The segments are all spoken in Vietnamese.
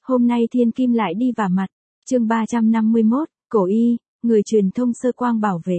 Hôm nay thiên kim lại đi vả mặt. Chương 351, Cổ Y, người truyền thông Sơ Quang bảo vệ.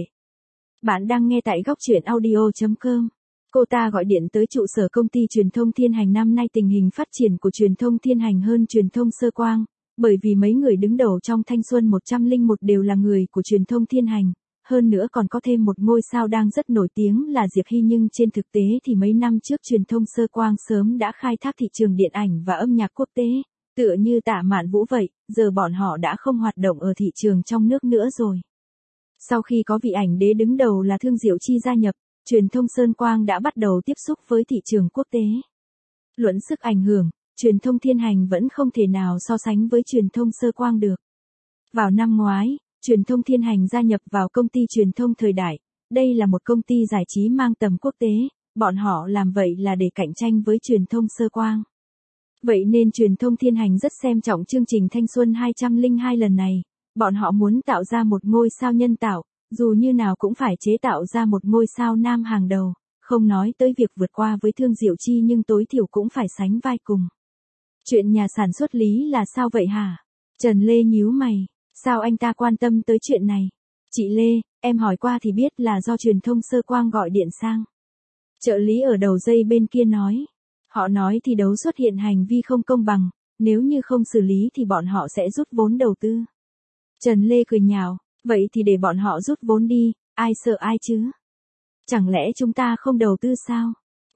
Bạn đang nghe tại góc truyện audio.com. Cô ta gọi điện tới trụ sở công ty truyền thông Thiên Hành. Năm nay tình hình phát triển của truyền thông Thiên Hành hơn truyền thông Sơ Quang, bởi vì mấy người đứng đầu trong Thanh Xuân 101 đều là người của truyền thông Thiên Hành. Hơn nữa còn có thêm một ngôi sao đang rất nổi tiếng là Diệp Hy, nhưng trên thực tế thì mấy năm trước truyền thông Sơ Quang sớm đã khai thác thị trường điện ảnh và âm nhạc quốc tế. Tựa như Tạ Mạn Vũ vậy, giờ bọn họ đã không hoạt động ở thị trường trong nước nữa rồi. Sau khi có vị ảnh đế đứng đầu là Thương Diệu Chi gia nhập, truyền thông Sơn Quang đã bắt đầu tiếp xúc với thị trường quốc tế. Luận sức ảnh hưởng, truyền thông Thiên Hành vẫn không thể nào so sánh với truyền thông Sơ Quang được. Vào năm ngoái, truyền thông Thiên Hành gia nhập vào công ty truyền thông Thời Đại. Đây là một công ty giải trí mang tầm quốc tế, bọn họ làm vậy là để cạnh tranh với truyền thông Sơ Quang. Vậy nên truyền thông Thiên Hành rất xem trọng chương trình Thanh Xuân 202 lần này, bọn họ muốn tạo ra một ngôi sao nhân tạo, dù như nào cũng phải chế tạo ra một ngôi sao nam hàng đầu, không nói tới việc vượt qua với Thương Diệu Chi nhưng tối thiểu cũng phải sánh vai cùng. Chuyện nhà sản xuất Lý là sao vậy hả? Trần Lê nhíu mày, sao anh ta quan tâm tới chuyện này? Chị Lê, em hỏi qua thì biết là do truyền thông Sơ Quang gọi điện sang. Trợ lý ở đầu dây bên kia nói. Họ nói thi đấu xuất hiện hành vi không công bằng, nếu như không xử lý thì bọn họ sẽ rút vốn đầu tư. Trần Lê cười nhạo, vậy thì để bọn họ rút vốn đi, ai sợ ai chứ? Chẳng lẽ chúng ta không đầu tư sao?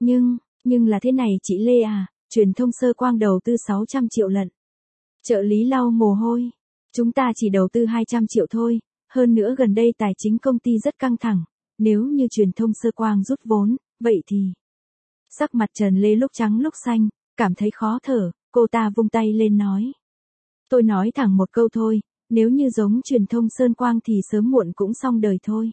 Nhưng là thế này chị Lê à, truyền thông Sơ Quang đầu tư 600 triệu lận. Trợ lý lau mồ hôi, chúng ta chỉ đầu tư 200 triệu thôi, hơn nữa gần đây tài chính công ty rất căng thẳng, nếu như truyền thông Sơ Quang rút vốn, vậy thì... Sắc mặt Trần Lê lúc trắng lúc xanh, cảm thấy khó thở, cô ta vung tay lên nói. Tôi nói thẳng một câu thôi, nếu như giống truyền thông Sơn Quang thì sớm muộn cũng xong đời thôi.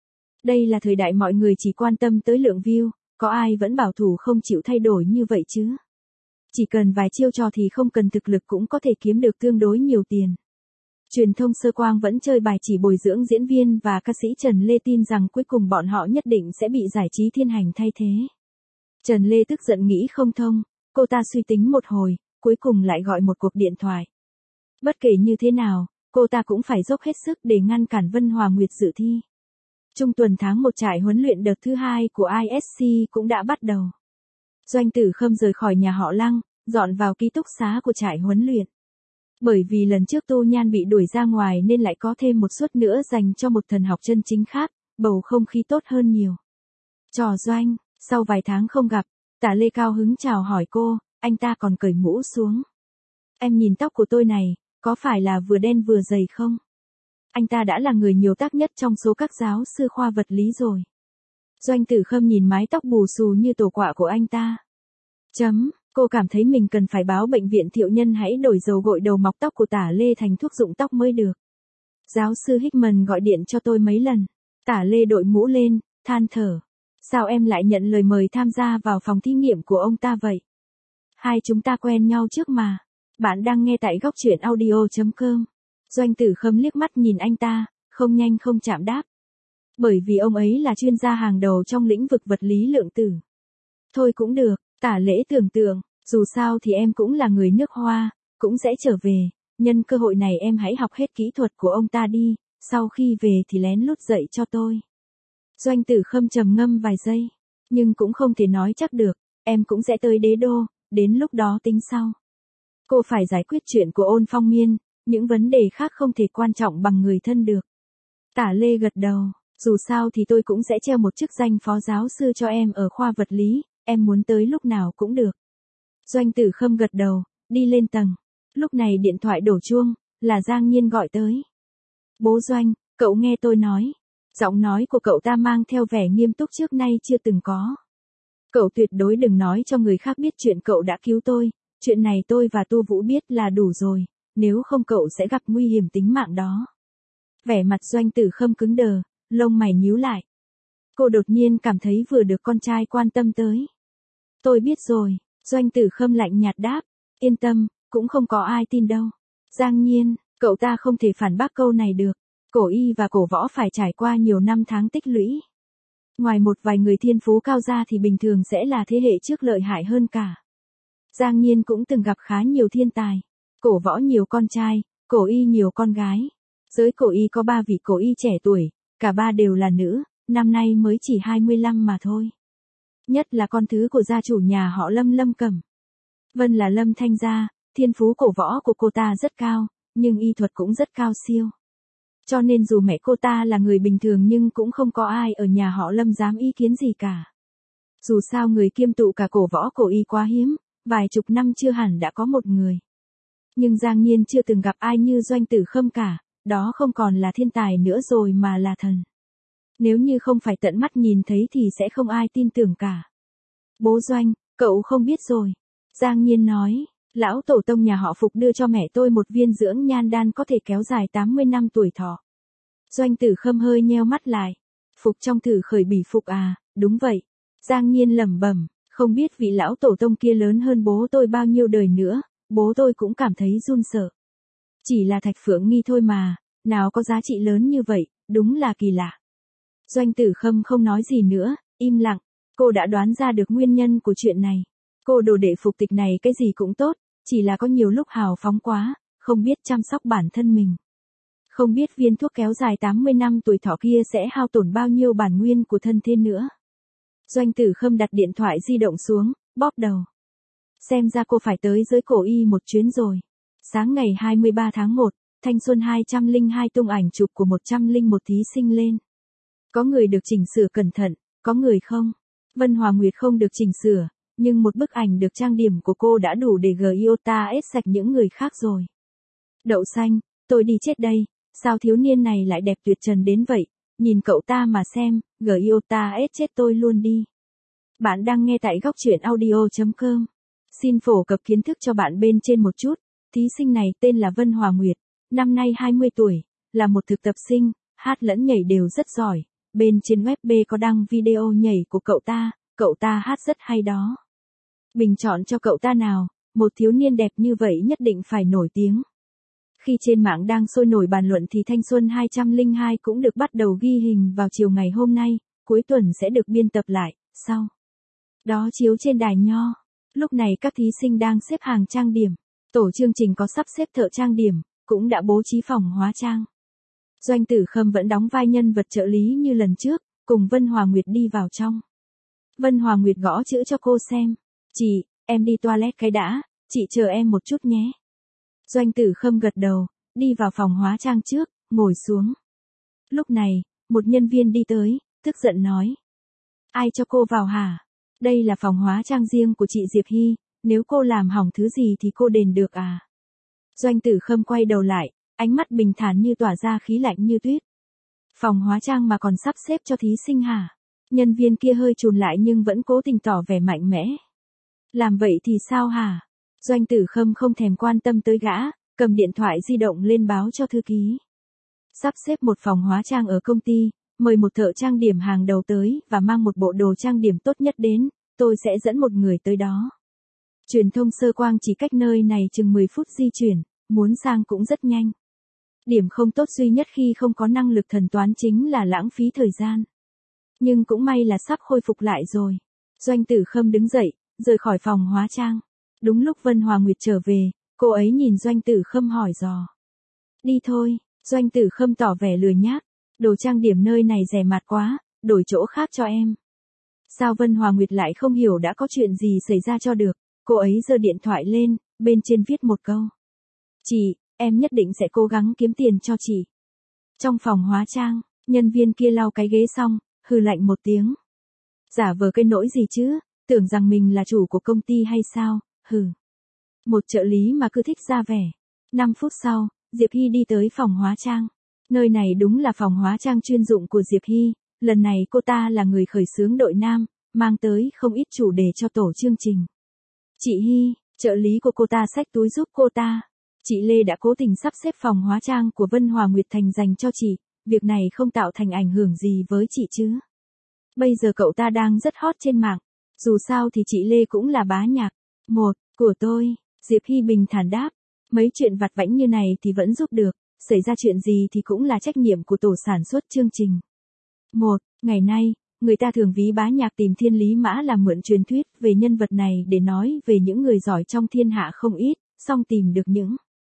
Đây là thời đại mọi người chỉ quan tâm tới lượng view, có ai vẫn bảo thủ không chịu thay đổi như vậy chứ? Chỉ cần vài chiêu trò thì không cần thực lực cũng có thể kiếm được tương đối nhiều tiền. Truyền thông Sơ Quang vẫn chơi bài chỉ bồi dưỡng diễn viên và ca sĩ. Trần Lê tin rằng cuối cùng bọn họ nhất định sẽ bị giải trí Thiên Hành thay thế. Trần Lê tức giận nghĩ không thông, cô ta suy tính một hồi, cuối cùng lại gọi một cuộc điện thoại. Bất kể như thế nào, cô ta cũng phải dốc hết sức để ngăn cản Vân Hòa Nguyệt dự thi. Trung tuần tháng 1 trại huấn luyện đợt thứ 2 của ISC cũng đã bắt đầu. Doanh Tử Khâm rời khỏi nhà họ Lăng, dọn vào ký túc xá của trại huấn luyện. Bởi vì lần trước Tô Nhan bị đuổi ra ngoài nên lại có thêm một suất nữa dành cho một thần học chân chính khác, bầu không khí tốt hơn nhiều. Trò Doanh. Sau vài tháng không gặp, Tả Lê cao hứng chào hỏi cô, anh ta còn cởi mũ xuống. Em nhìn tóc của tôi này, có phải là vừa đen vừa dày không? Anh ta đã là người nhiều tác nhất trong số các giáo sư khoa vật lý rồi. Doanh Tử Khâm nhìn mái tóc bù xù như tổ quạ của anh ta. Cô cảm thấy mình cần phải báo bệnh viện Thiệu Nhân hãy đổi dầu gội đầu mọc tóc của Tả Lê thành thuốc rụng tóc mới được. Giáo sư Hickman gọi điện cho tôi mấy lần. Tả Lê đội mũ lên, than thở. Sao em lại nhận lời mời tham gia vào phòng thí nghiệm của ông ta vậy? Hai chúng ta quen nhau trước mà. Bạn đang nghe tại góc truyện audio.com. Doanh Tử Khâm liếc mắt nhìn anh ta, không nhanh không chậm đáp. Bởi vì ông ấy là chuyên gia hàng đầu trong lĩnh vực vật lý lượng tử. Thôi cũng được, Tả Lễ tưởng tượng, dù sao thì em cũng là người nước Hoa, cũng sẽ trở về, nhân cơ hội này em hãy học hết kỹ thuật của ông ta đi, sau khi về thì lén lút dạy cho tôi. Doanh Tử Khâm trầm ngâm vài giây, nhưng cũng không thể nói chắc được, em cũng sẽ tới Đế Đô, đến lúc đó tính sau. Cô phải giải quyết chuyện của Ôn Phong Miên, những vấn đề khác không thể quan trọng bằng người thân được. Tả Lê gật đầu, dù sao thì tôi cũng sẽ treo một chức danh phó giáo sư cho em ở khoa vật lý, em muốn tới lúc nào cũng được. Doanh Tử Khâm gật đầu, đi lên tầng. Lúc này điện thoại đổ chuông, là Giang Nhiên gọi tới. Bố Doanh, cậu nghe tôi nói. Giọng nói của cậu ta mang theo vẻ nghiêm túc trước nay chưa từng có. Cậu tuyệt đối đừng nói cho người khác biết chuyện cậu đã cứu tôi, chuyện này tôi và Tô Vũ biết là đủ rồi, nếu không cậu sẽ gặp nguy hiểm tính mạng đó. Vẻ mặt Doanh Tử Khâm cứng đờ, lông mày nhíu lại. Cô đột nhiên cảm thấy vừa được con trai quan tâm tới. Tôi biết rồi, Doanh Tử Khâm lạnh nhạt đáp, yên tâm, cũng không có ai tin đâu. Giang Nhiên, cậu ta không thể phản bác câu này được. Cổ Y và cổ võ phải trải qua nhiều năm tháng tích lũy. Ngoài một vài người thiên phú cao ra thì bình thường sẽ là thế hệ trước lợi hại hơn cả. Giang Nhiên cũng từng gặp khá nhiều thiên tài. Cổ võ nhiều con trai, cổ y nhiều con gái. Giới cổ y có 3 vị cổ y trẻ tuổi, cả 3 đều là nữ, năm nay mới chỉ 25 mà thôi. Nhất là con thứ của gia chủ nhà họ Lâm, Lâm Cẩm Vân là Lâm Thanh Gia, thiên phú cổ võ của cô ta rất cao, nhưng y thuật cũng rất cao siêu. Cho nên dù mẹ cô ta là người bình thường nhưng cũng không có ai ở nhà họ Lâm dám ý kiến gì cả. Dù sao người kiêm tụ cả cổ võ cổ y quá hiếm, vài chục năm chưa hẳn đã có một người. Nhưng Giang Nhiên chưa từng gặp ai như Doanh Tử Khâm cả, đó không còn là thiên tài nữa rồi mà là thần. Nếu như không phải tận mắt nhìn thấy thì sẽ không ai tin tưởng cả. Bố Doanh, cậu không biết rồi. Giang Nhiên nói, lão tổ tông nhà họ Phục đưa cho mẹ tôi một viên dưỡng nhan đan có thể kéo dài 80 năm tuổi thọ. Doanh Tử Khâm hơi nheo mắt lại. Phục trong Tử Khởi Bỉ Phục à, đúng vậy. Giang Nhiên lẩm bẩm, không biết vị lão tổ tông kia lớn hơn bố tôi bao nhiêu đời nữa, bố tôi cũng cảm thấy run sợ. Chỉ là thạch phượng nghi thôi mà, nào có giá trị lớn như vậy, đúng là kỳ lạ. Doanh Tử Khâm không nói gì nữa, im lặng, cô đã đoán ra được nguyên nhân của chuyện này. Cô đồ đệ Phục Tịch này cái gì cũng tốt, chỉ là có nhiều lúc hào phóng quá, không biết chăm sóc bản thân mình. Không biết viên thuốc kéo dài 80 năm tuổi thọ kia sẽ hao tổn bao nhiêu bản nguyên của thân thế nữa. Doanh Tử Khâm đặt điện thoại di động xuống, bóp đầu. Xem ra cô phải tới giới cổ y một chuyến rồi. Sáng ngày 23 tháng 1, Thanh Xuân 202 tung ảnh chụp của 101 thí sinh lên. Có người được chỉnh sửa cẩn thận, có người không. Vân Hòa Nguyệt không được chỉnh sửa, nhưng một bức ảnh được trang điểm của cô đã đủ để giota ết sạch những người khác rồi. Đậu xanh, tôi đi chết đây, sao thiếu niên này lại đẹp tuyệt trần đến vậy, nhìn cậu ta mà xem, giota ết chết tôi luôn đi. Bạn đang nghe tại góc truyện audio.com. Xin phổ cập kiến thức cho bạn bên trên một chút. Thí sinh này tên là Vân Hòa Nguyệt, năm nay 20 tuổi, là một thực tập sinh, hát lẫn nhảy đều rất giỏi. Bên trên web B có đăng video nhảy của cậu ta hát rất hay đó. Bình chọn cho cậu ta nào, một thiếu niên đẹp như vậy nhất định phải nổi tiếng. Khi trên mạng đang sôi nổi bàn luận thì Thanh Xuân 202 cũng được bắt đầu ghi hình vào chiều ngày hôm nay, cuối tuần sẽ được biên tập lại, sau đó chiếu trên đài nho. Lúc này các thí sinh đang xếp hàng trang điểm. Tổ chương trình có sắp xếp thợ trang điểm, cũng đã bố trí phòng hóa trang. Doanh Tử Khâm vẫn đóng vai nhân vật trợ lý như lần trước, cùng Vân Hòa Nguyệt đi vào trong. Vân Hòa Nguyệt gõ chữ cho cô xem. Chị, em đi toilet cái đã, chị chờ em một chút nhé. Doanh Tử Khâm gật đầu, đi vào phòng hóa trang trước, ngồi xuống. Lúc này, một nhân viên đi tới, tức giận nói. Ai cho cô vào hả? Đây là phòng hóa trang riêng của chị Diệp Hy, nếu cô làm hỏng thứ gì thì cô đền được à? Doanh Tử Khâm quay đầu lại, ánh mắt bình thản như tỏa ra khí lạnh như tuyết. Phòng hóa trang mà còn sắp xếp cho thí sinh hả? Nhân viên kia hơi chùn lại nhưng vẫn cố tình tỏ vẻ mạnh mẽ. Làm vậy thì sao hả? Doanh Tử Khâm không thèm quan tâm tới gã, cầm điện thoại di động lên báo cho thư ký. Sắp xếp một phòng hóa trang ở công ty, mời một thợ trang điểm hàng đầu tới và mang một bộ đồ trang điểm tốt nhất đến, tôi sẽ dẫn một người tới đó. Truyền thông Sơ Quang chỉ cách nơi này chừng 10 phút di chuyển, muốn sang cũng rất nhanh. Điểm không tốt duy nhất khi không có năng lực thần toán chính là lãng phí thời gian. Nhưng cũng may là sắp khôi phục lại rồi. Doanh Tử Khâm đứng dậy, rời khỏi phòng hóa trang. Đúng lúc Vân Hòa Nguyệt trở về, cô ấy nhìn Doanh Tử Khâm hỏi dò. Đi thôi, Doanh Tử Khâm tỏ vẻ lười nhác. Đồ trang điểm nơi này rẻ mạt quá, đổi chỗ khác cho em. Sao Vân Hòa Nguyệt lại không hiểu đã có chuyện gì xảy ra cho được, cô ấy giơ điện thoại lên, bên trên viết một câu. Chị, em nhất định sẽ cố gắng kiếm tiền cho chị. Trong phòng hóa trang, nhân viên kia lau cái ghế xong, hừ lạnh một tiếng. Giả vờ cái nỗi gì chứ, tưởng rằng mình là chủ của công ty hay sao, hừ. Một trợ lý mà cứ thích ra vẻ. 5 phút sau, Diệp Hy đi tới phòng hóa trang. Nơi này đúng là phòng hóa trang chuyên dụng của Diệp Hy, lần này cô ta là người khởi xướng đội nam, mang tới không ít chủ đề cho tổ chương trình. Chị Hy, trợ lý của cô ta xách túi giúp cô ta. Chị Lê đã cố tình sắp xếp phòng hóa trang của Vân Hòa Nguyệt thành dành cho chị, việc này không tạo thành ảnh hưởng gì với chị chứ. Bây giờ cậu ta đang rất hot trên mạng, dù sao thì chị Lê cũng là bá nhạc. Một, của tôi, Diệp Hy bình thản đáp, mấy chuyện vặt vãnh như này thì vẫn giúp được. Xảy ra chuyện gì thì cũng là trách nhiệm của tổ sản xuất chương trình. Một, ngày nay, người ta thường ví bá nhạc tìm Thiên Lý Mã làm mượn truyền thuyết về nhân vật này để nói về những người giỏi trong thiên hạ không ít, song tìm được những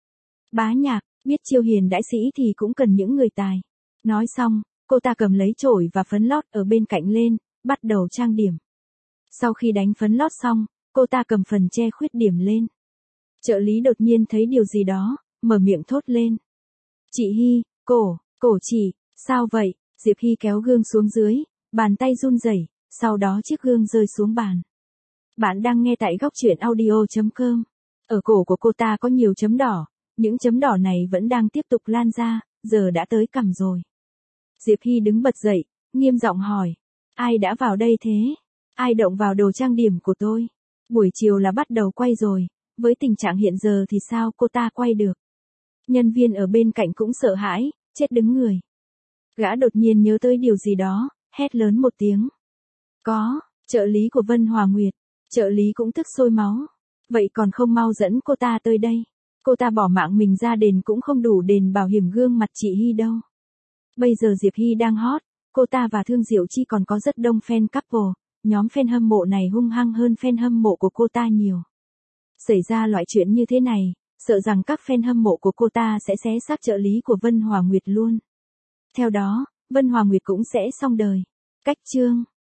Bá Nhạc, biết chiêu hiền đãi sĩ thì cũng cần những người tài. Nói xong, cô ta cầm lấy chổi và phấn lót ở bên cạnh lên, bắt đầu trang điểm. Sau khi đánh phấn lót xong, cô ta cầm phần che khuyết điểm lên. Trợ lý đột nhiên thấy điều gì đó, mở miệng thốt lên. Chị Hy, cổ chị, sao vậy? Diệp Hy kéo gương xuống dưới, bàn tay run rẩy, sau đó chiếc gương rơi xuống bàn. Bạn đang nghe tại góc truyện audio.com. Ở cổ của cô ta có nhiều chấm đỏ, những chấm đỏ này vẫn đang tiếp tục lan ra, giờ đã tới cằm rồi. Diệp Hy đứng bật dậy, nghiêm giọng hỏi. Ai đã vào đây thế? Ai động vào đồ trang điểm của tôi? Buổi chiều là bắt đầu quay rồi, với tình trạng hiện giờ thì sao cô ta quay được? Nhân viên ở bên cạnh cũng sợ hãi, chết đứng người. Gã đột nhiên nhớ tới điều gì đó, hét lớn một tiếng. Có, trợ lý của Vân Hòa Nguyệt. Trợ lý cũng tức sôi máu. Vậy còn không mau dẫn cô ta tới đây. Cô ta bỏ mạng mình ra đền cũng không đủ đền bảo hiểm gương mặt chị Hy đâu. Bây giờ Diệp Hy đang hot, cô ta và Thương Diệu Chi còn có rất đông fan couple, nhóm fan hâm mộ này hung hăng hơn fan hâm mộ của cô ta nhiều. Xảy ra loại chuyện như thế này, sợ rằng các fan hâm mộ của cô ta sẽ xé xác trợ lý của Vân Hòa Nguyệt luôn. Theo đó, Vân Hòa Nguyệt cũng sẽ xong đời. Cách chương